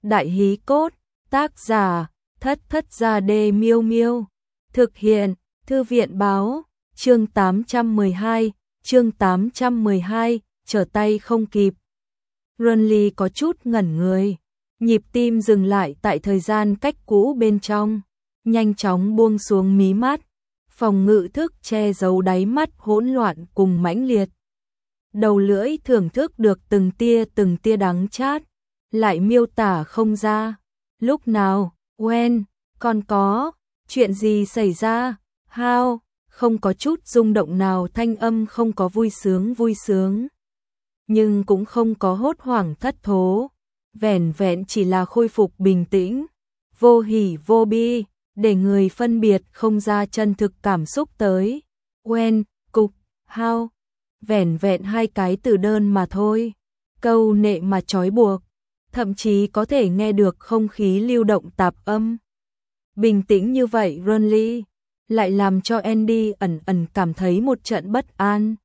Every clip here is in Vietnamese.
Đại hí cốt, tác giả, Thất Thất Gia Đê Miêu Miêu. Thực hiện, Thư viện báo, chương 812, trở tay không kịp. Runly có chút ngẩn người, nhịp tim dừng lại tại thời gian cách cũ bên trong, nhanh chóng buông xuống mí mắt, phòng ngự thức che giấu đáy mắt hỗn loạn cùng mãnh liệt. Đầu lưỡi thưởng thức được từng tia đắng chát, lại miêu tả không ra. Lúc nào, when, còn có, chuyện gì xảy ra, how, không có chút rung động nào, thanh âm không có vui sướng, nhưng cũng không có hốt hoảng thất thố, vẻn vẹn chỉ là khôi phục bình tĩnh, vô hỉ vô bi, để người phân biệt không ra chân thực cảm xúc tới. When, cục, how, vẻn vẹn hai cái từ đơn mà thôi, câu nệ mà trói buộc, thậm chí có thể nghe được không khí lưu động tạp âm. Bình tĩnh như vậy Runly lại làm cho Andy ẩn ẩn cảm thấy một trận bất an.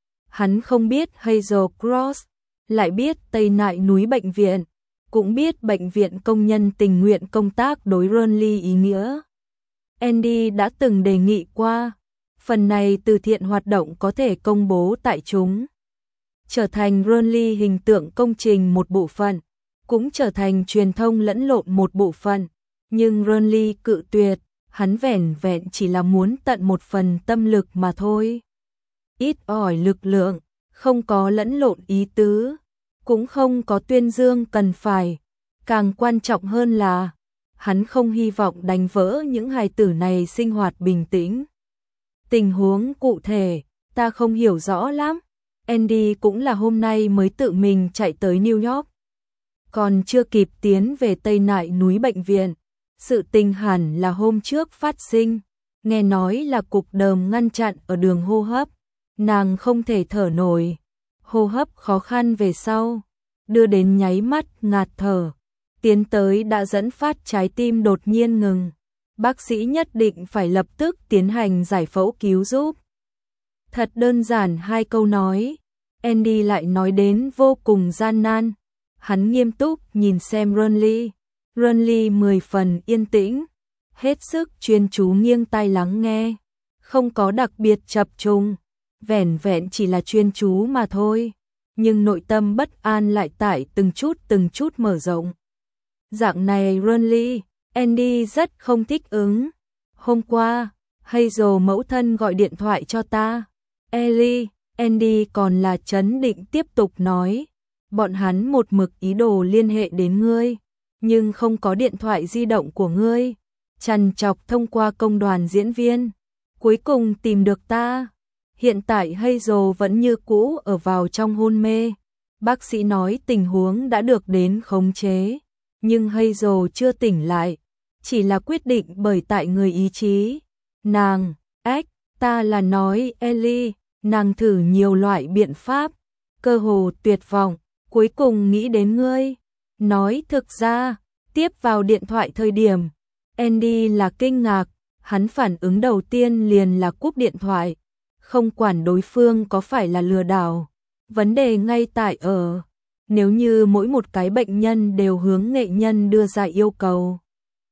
Hắn không biết Hazel Cross, lại biết Tây Nại núi bệnh viện, cũng biết bệnh viện công nhân tình nguyện công tác đối Runly ý nghĩa. Andy đã từng đề nghị qua, phần này từ thiện hoạt động có thể công bố tại chúng, trở thành Runly hình tượng công trình một bộ phận, cũng trở thành truyền thông lẫn lộn một bộ phận, nhưng Runly cự tuyệt, hắn vẻn vẹn chỉ là muốn tận một phần tâm lực mà thôi. Ít ỏi lực lượng, không có lẫn lộn ý tứ, cũng không có tuyên dương cần phải, càng quan trọng hơn là hắn không hy vọng đánh vỡ những hài tử này sinh hoạt bình tĩnh. Tình huống cụ thể, ta không hiểu rõ lắm. Andy cũng là hôm nay mới tự mình chạy tới New York, còn chưa kịp tiến về Tây Nại núi bệnh viện. Sự tình hẳn là hôm trước phát sinh, nghe nói là cục đờm ngăn chặn ở đường hô hấp, nàng không thể thở nổi, hô hấp khó khăn về sau, đưa đến nháy mắt ngạt thở, tiến tới đã dẫn phát trái tim đột nhiên ngừng. Bác sĩ nhất định phải lập tức tiến hành giải phẫu cứu giúp. Thật đơn giản hai câu nói, Andy lại nói đến vô cùng gian nan. Hắn nghiêm túc nhìn xem Runly. Runly 10 phần yên tĩnh, hết sức chuyên chú nghiêng tai lắng nghe, không có đặc biệt chập trùng, vẻn vẹn chỉ là chuyên chú mà thôi, nhưng nội tâm bất an lại tại từng chút mở rộng. Dạng này Runly, Andy rất không thích ứng. Hôm qua, Hazel mẫu thân gọi điện thoại cho ta. Ellie, Andy còn là trấn định tiếp tục nói, bọn hắn một mực ý đồ liên hệ đến ngươi, nhưng không có điện thoại di động của ngươi, trằn trọc thông qua công đoàn diễn viên, cuối cùng tìm được ta. Hiện tại Hazel vẫn như cũ ở vào trong hôn mê. Bác sĩ nói tình huống đã được đến khống chế, nhưng Hazel chưa tỉnh lại, chỉ là quyết định bởi tại người ý chí. Nàng, ta là nói Ellie, nàng thử nhiều loại biện pháp, cơ hồ tuyệt vọng, cuối cùng nghĩ đến ngươi. Nói thực ra, tiếp vào điện thoại thời điểm, Andy là kinh ngạc, hắn phản ứng đầu tiên liền là cúp điện thoại, không quản đối phương có phải là lừa đảo. Vấn đề ngay tại ở, nếu như mỗi một cái bệnh nhân đều hướng nghệ nhân đưa ra yêu cầu,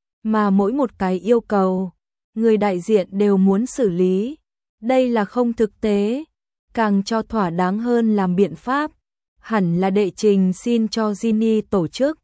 mà mỗi một cái yêu cầu, người đại diện đều muốn xử lý, đây là không thực tế. Càng cho thỏa đáng hơn làm biện pháp, hẳn là đệ trình xin cho Ginny tổ chức.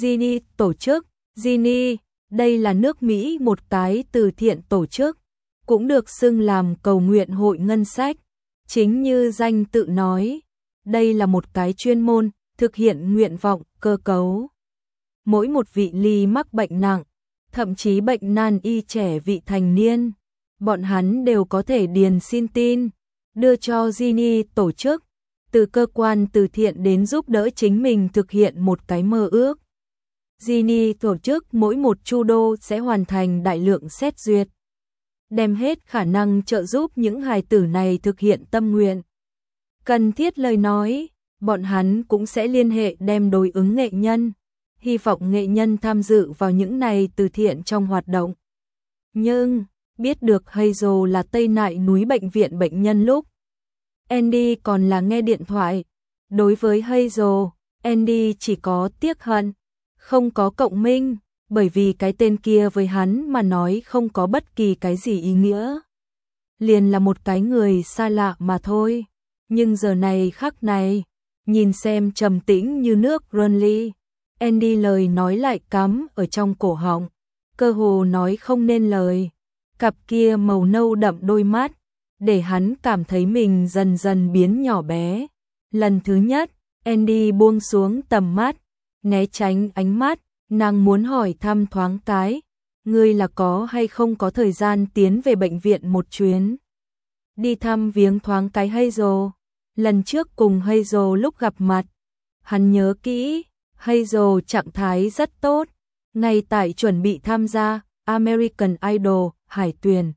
Ginny, đây là nước Mỹ một cái từ thiện tổ chức, cũng được xưng làm cầu nguyện hội ngân sách. Chính như danh tự nói, đây là một cái chuyên môn thực hiện nguyện vọng cơ cấu. Mỗi một vị ly mắc bệnh nặng, thậm chí bệnh nan y trẻ vị thành niên, bọn hắn đều có thể điền xin tin, đưa cho Ginny tổ chức, từ cơ quan từ thiện đến giúp đỡ chính mình thực hiện một cái mơ ước. Ginny tổ chức mỗi một chu đô sẽ hoàn thành đại lượng xét duyệt, đem hết khả năng trợ giúp những hài tử này thực hiện tâm nguyện. Cần thiết lời nói, bọn hắn cũng sẽ liên hệ đem đối ứng nghệ nhân, hy vọng nghệ nhân tham dự vào những này từ thiện trong hoạt động. Nhưng, biết được Hazel là Tây Nại núi bệnh viện bệnh nhân lúc, Andy còn là nghe điện thoại. Đối với Hazel, Andy chỉ có tiếc hận, Không có cộng minh, bởi vì cái tên kia với hắn mà nói không có bất kỳ cái gì ý nghĩa. Liền là một cái người xa lạ mà thôi. Nhưng giờ này khắc này, nhìn xem trầm tĩnh như nước Ronly, Andy lời nói lại cắm ở trong cổ họng, cơ hồ nói không nên lời. Cặp kia màu nâu đậm đôi mắt, để hắn cảm thấy mình dần dần biến nhỏ bé. Lần thứ nhất, Andy buông xuống tầm mắt, né tránh ánh mắt, nàng muốn hỏi thăm thoáng cái, ngươi là có hay không có thời gian tiến về bệnh viện một chuyến. Đi thăm viếng thoáng cái Hazel. Lần trước cùng Hazel lúc gặp mặt, hắn nhớ kỹ, Hazel trạng thái rất tốt, ngay tại chuẩn bị tham gia American Idol hải tuyển.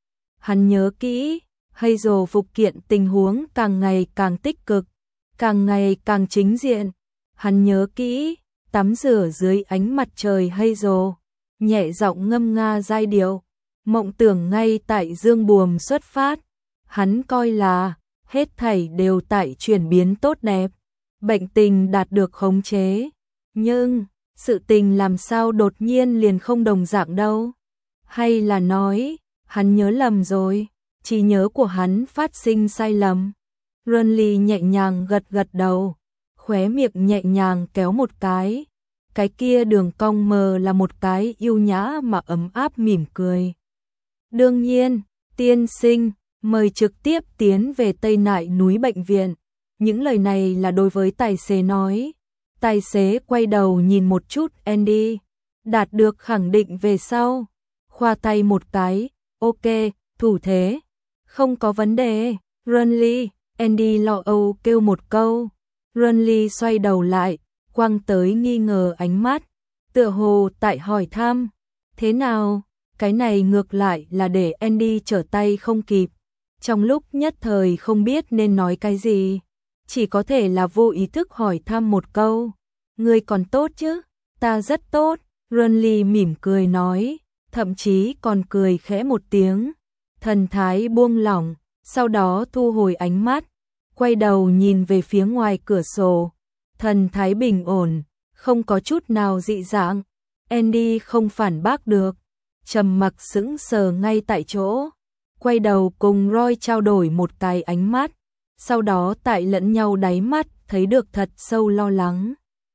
Hắn nhớ kỹ, Hazel phục kiện tình huống càng ngày càng tích cực, càng ngày càng chính diện. Hắn nhớ kỹ, tắm rửa dưới ánh mặt trời Hazel, nhẹ giọng ngâm nga giai điệu, mộng tưởng ngay tại dương buồm xuất phát. Hắn coi là hết thảy đều tại chuyển biến tốt đẹp, bệnh tình đạt được khống chế. Nhưng, sự tình làm sao đột nhiên liền không đồng dạng đâu? Hay là nói, hắn nhớ lầm rồi, trí nhớ của hắn phát sinh sai lầm? Ronly nhẹ nhàng gật gật đầu, khóe miệng nhẹ nhàng kéo một cái kia đường cong mờ là một cái yêu nhã mà ấm áp mỉm cười. Đương nhiên, tiên sinh, mời trực tiếp tiến về Tây Nại núi bệnh viện. Những lời này là đối với tài xế nói. Tài xế quay đầu nhìn một chút Andy, đạt được khẳng định về sau, khoa tay một cái, ok, thủ thế, không có vấn đề. Ronly, Andy lo âu kêu một câu. Ronly xoay đầu lại, quăng tới nghi ngờ ánh mắt, tựa hồ tại hỏi thăm, thế nào? Cái này ngược lại là để Andy trở tay không kịp. Trong lúc nhất thời không biết nên nói cái gì, chỉ có thể là vô ý thức hỏi thăm một câu, ngươi còn tốt chứ? Ta rất tốt, Ronly mỉm cười nói, thậm chí còn cười khẽ một tiếng, thần thái buông lỏng, sau đó thu hồi ánh mắt, quay đầu nhìn về phía ngoài cửa sổ, thần thái bình ổn, không có chút nào dị dạng. Andy không phản bác được, trầm mặc sững sờ ngay tại chỗ, quay đầu cùng Roy trao đổi một cái ánh mắt, sau đó tại lẫn nhau đáy mắt thấy được thật sâu lo lắng.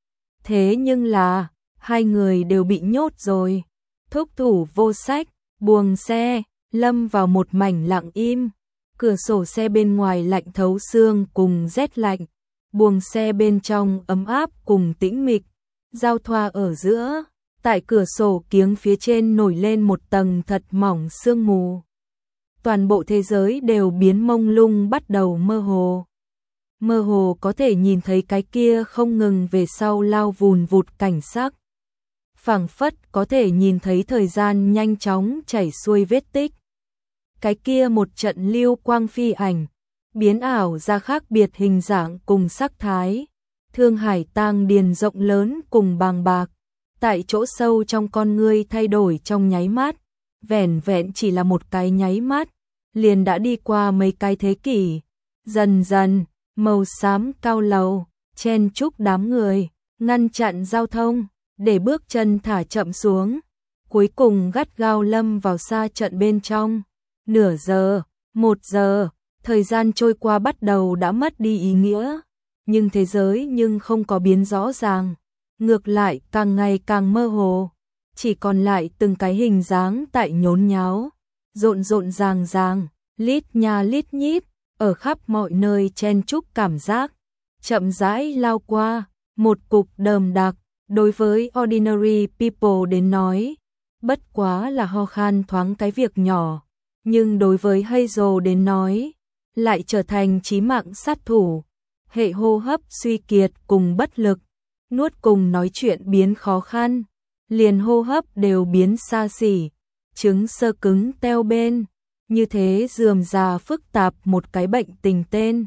Thế nhưng là, hai người đều bị nhốt rồi. Thúc thủ vô sách, buồng xe, lâm vào một mảnh lặng im. Cửa sổ xe bên ngoài lạnh thấu xương cùng rét lạnh, buồng xe bên trong ấm áp cùng tĩnh mịch, giao thoa ở giữa. Tại cửa sổ kiếng phía trên nổi lên một tầng thật mỏng sương mù. Toàn bộ thế giới đều biến mông lung bắt đầu mơ hồ. Mơ hồ có thể nhìn thấy cái kia không ngừng về sau lao vùn vụt cảnh sắc. Phảng phất có thể nhìn thấy thời gian nhanh chóng chảy xuôi vết tích. Cái kia một trận lưu quang phi ảnh, biến ảo ra khác biệt hình dạng cùng sắc thái. Thương hải tang điền rộng lớn cùng bàng bạc. Tại chỗ sâu trong con ngươi thay đổi trong nháy mắt, vẻn vẹn chỉ là một cái nháy mắt, liền đã đi qua mấy cái thế kỷ. Dần dần, màu xám cao lầu, chen chúc đám người, ngăn chặn giao thông, để bước chân thả chậm xuống. Cuối cùng gắt gao lâm vào xa trận bên trong. Nửa giờ, 1 giờ, thời gian trôi qua bắt đầu đã mất đi ý nghĩa. Nhưng thế giới nhưng không có biến rõ ràng. Ngược lại càng ngày càng mơ hồ, chỉ còn lại từng cái hình dáng tại nhốn nháo, rộn rộn ràng ràng, lít nha lít nhít, ở khắp mọi nơi chen chúc cảm giác, chậm rãi lao qua, một cục đờm đặc, đối với ordinary people đến nói, bất quá là ho khan thoáng cái việc nhỏ, nhưng đối với Hazel đến nói, lại trở thành chí mạng sát thủ, hệ hô hấp suy kiệt cùng bất lực. Nuốt cùng nói chuyện biến khó khăn, liền hô hấp đều biến xa xỉ, chứng sơ cứng teo bên, như thế rườm rà phức tạp một cái bệnh tình tên,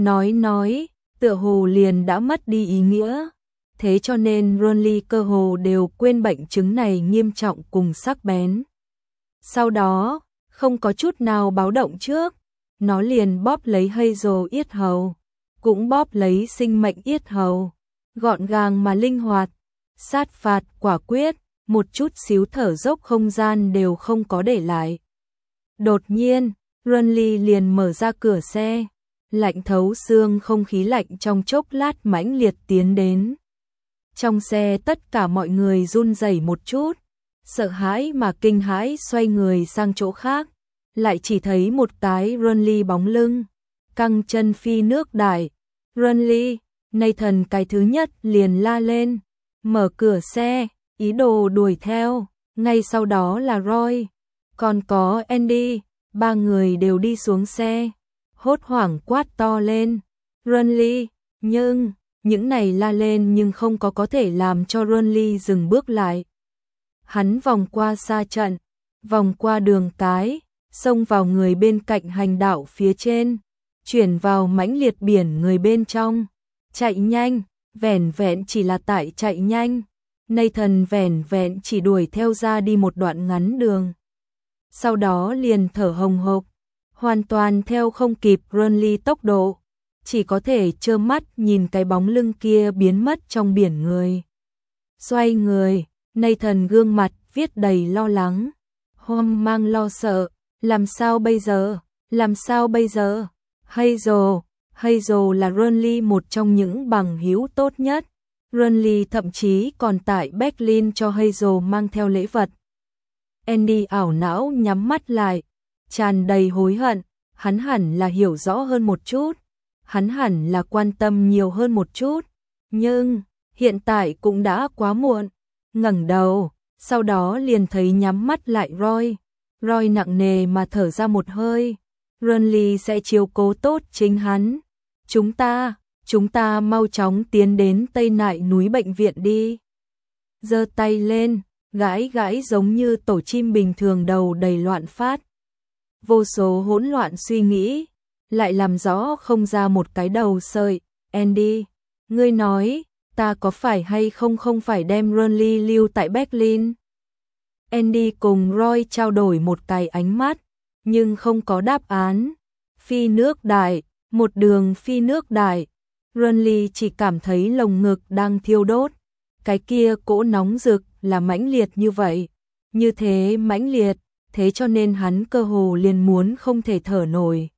nói, tựa hồ liền đã mất đi ý nghĩa, thế cho nên Ronly cơ hồ đều quên bệnh chứng này nghiêm trọng cùng sắc bén. Sau đó, không có chút nào báo động trước, nó liền bóp lấy Hazel yết hầu, cũng bóp lấy sinh mệnh yết hầu. Gọn gàng mà linh hoạt, sát phạt quả quyết, một chút xíu thở dốc không gian đều không có để lại. Đột nhiên, Runly liền mở ra cửa xe, lạnh thấu xương không khí lạnh trong chốc lát mãnh liệt tiến đến. Trong xe tất cả mọi người run rẩy một chút, sợ hãi mà kinh hãi xoay người sang chỗ khác, lại chỉ thấy một cái Runly bóng lưng, căng chân phi nước đại. Runly, Nathan cái thứ nhất liền la lên, mở cửa xe, ý đồ đuổi theo, ngay sau đó là Roy, còn có Andy, ba người đều đi xuống xe, hốt hoảng quát to lên, Runly, nhưng, những này la lên nhưng không có thể làm cho Runly dừng bước lại. Hắn vòng qua xa trận, vòng qua đường cái, xông vào người bên cạnh hành đạo phía trên, chuyển vào mãnh liệt biển người bên trong, chạy nhanh, vẻn vẹn chỉ là tại chạy nhanh. Nathan vẻn vẹn chỉ đuổi theo ra đi một đoạn ngắn đường. Sau đó liền thở hồng hộc, hoàn toàn theo không kịp Runly tốc độ, chỉ có thể trơ mắt nhìn cái bóng lưng kia biến mất trong biển người. Xoay người, Nathan gương mặt viết đầy lo lắng, hoang mang lo sợ, làm sao bây giờ, làm sao bây giờ? Hazel là Runly một trong những bằng hữu tốt nhất. Runly thậm chí còn tại Berlin cho Hazel mang theo lễ vật. Andy ảo não nhắm mắt lại, tràn đầy hối hận, hắn hẳn là hiểu rõ hơn một chút, hắn hẳn là quan tâm nhiều hơn một chút, nhưng hiện tại cũng đã quá muộn. Ngẩng đầu, sau đó liền thấy nhắm mắt lại Roy nặng nề mà thở ra một hơi. Runly sẽ chiếu cố tốt chính hắn. Chúng ta mau chóng tiến đến Tây Nại núi bệnh viện đi. Giơ tay lên, gãi giống như tổ chim bình thường đầu đầy loạn phát. Vô số hỗn loạn suy nghĩ, lại làm rõ không ra một cái đầu sợi. Andy, ngươi nói, ta có phải hay không phải đem Runly lưu tại Berlin? Andy cùng Roy trao đổi một cái ánh mắt, nhưng không có đáp án. Phi nước đại, một đường phi nước đại. Runly chỉ cảm thấy lồng ngực đang thiêu đốt. Cái kia cỗ nóng rực là mãnh liệt như vậy. Như thế mãnh liệt, thế cho nên hắn cơ hồ liền muốn không thể thở nổi.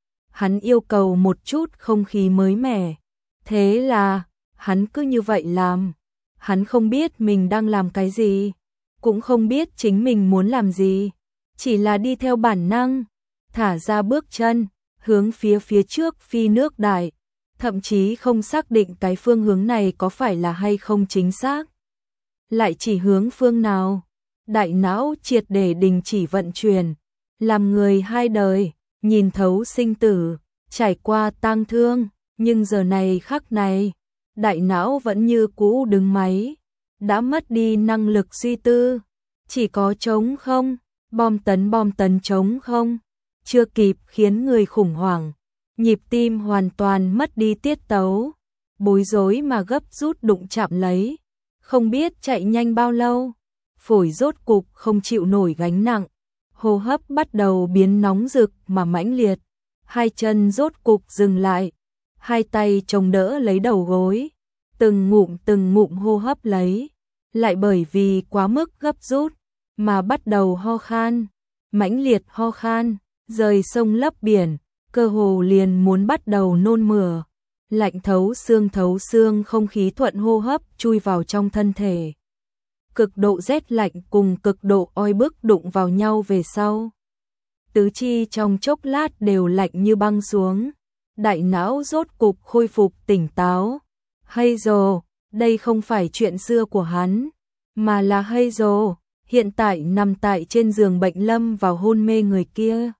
Hắn yêu cầu một chút không khí mới mẻ. Thế là, hắn cứ như vậy làm. Hắn không biết mình đang làm cái gì, cũng không biết chính mình muốn làm gì. Chỉ là đi theo bản năng, thả ra bước chân, hướng phía trước phi nước đại. Thậm chí không xác định cái phương hướng này có phải là hay không chính xác. Lại chỉ hướng phương nào, đại não triệt để đình chỉ vận chuyển, làm người hai đời, nhìn thấu sinh tử, trải qua tang thương, nhưng giờ này khắc này, đại não vẫn như cũ đứng máy, đã mất đi năng lực suy tư, chỉ có trống không, bom tấn trống không, chưa kịp khiến người khủng hoảng. Nhịp tim hoàn toàn mất đi tiết tấu, bối rối mà gấp rút đụng chạm lấy, không biết chạy nhanh bao lâu, phổi rốt cục không chịu nổi gánh nặng, hô hấp bắt đầu biến nóng rực mà mãnh liệt, hai chân rốt cục dừng lại, hai tay chống đỡ lấy đầu gối, từng ngụm hô hấp lấy, lại bởi vì quá mức gấp rút mà bắt đầu ho khan, mãnh liệt ho khan, rời sông lấp biển. Cơ hồ liền muốn bắt đầu nôn mửa, lạnh thấu xương không khí thuận hô hấp chui vào trong thân thể. Cực độ rét lạnh cùng cực độ oi bức đụng vào nhau về sau. Tứ chi trong chốc lát đều lạnh như băng xuống, đại não rốt cục khôi phục tỉnh táo. Hazel, đây không phải chuyện xưa của hắn, mà là Hazel, hiện tại nằm tại trên giường bệnh lâm vào hôn mê người kia.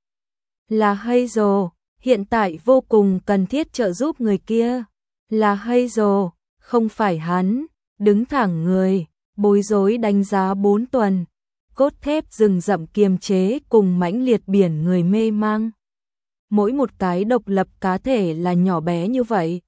Là Hazel, hiện tại vô cùng cần thiết trợ giúp người kia. Là Hazel, không phải hắn. Đứng thẳng người, bối rối đánh giá 4 tuần. Cốt thép rừng rậm kiềm chế cùng mãnh liệt biển người mê mang. Mỗi một cái độc lập cá thể là nhỏ bé như vậy.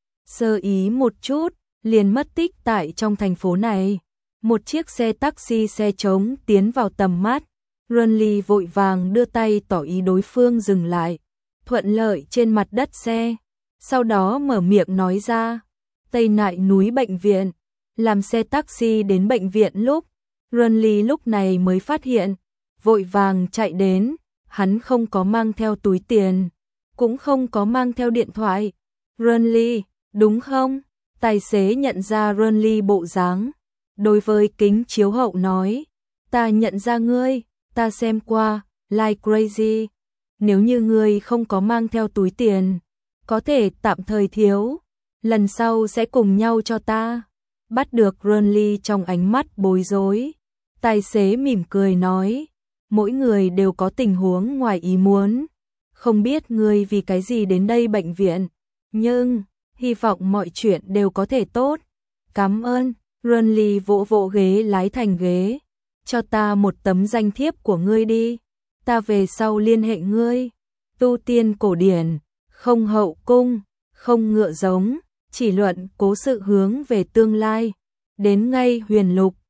Sơ ý một chút, liền mất tích tại trong thành phố này. Một chiếc xe taxi xe trống tiến vào tầm mắt. Runly vội vàng đưa tay tỏ ý đối phương dừng lại, thuận lợi trên mặt đất xe, sau đó mở miệng nói ra, Tây Nại núi bệnh viện, làm xe taxi đến bệnh viện lúc Runly lúc này mới phát hiện, vội vàng chạy đến, hắn không có mang theo túi tiền, cũng không có mang theo điện thoại. Runly, đúng không? Tài xế nhận ra Runly bộ dáng, đối với kính chiếu hậu nói, ta nhận ra ngươi, ta xem qua, like crazy. Nếu như ngươi không có mang theo túi tiền, có thể tạm thời thiếu, lần sau sẽ cùng nhau cho ta. Bắt được Runly trong ánh mắt bối rối, tài xế mỉm cười nói, mỗi người đều có tình huống ngoài ý muốn, không biết ngươi vì cái gì đến đây bệnh viện, nhưng hy vọng mọi chuyện đều có thể tốt. Cảm ơn. Runly vỗ vỗ ghế lái thành ghế, cho ta một tấm danh thiếp của ngươi đi, ta về sau liên hệ ngươi. Tu tiên cổ điển, không hậu cung, không ngựa giống, chỉ luận cố sự hướng về tương lai. Đến ngay Huyền Lục,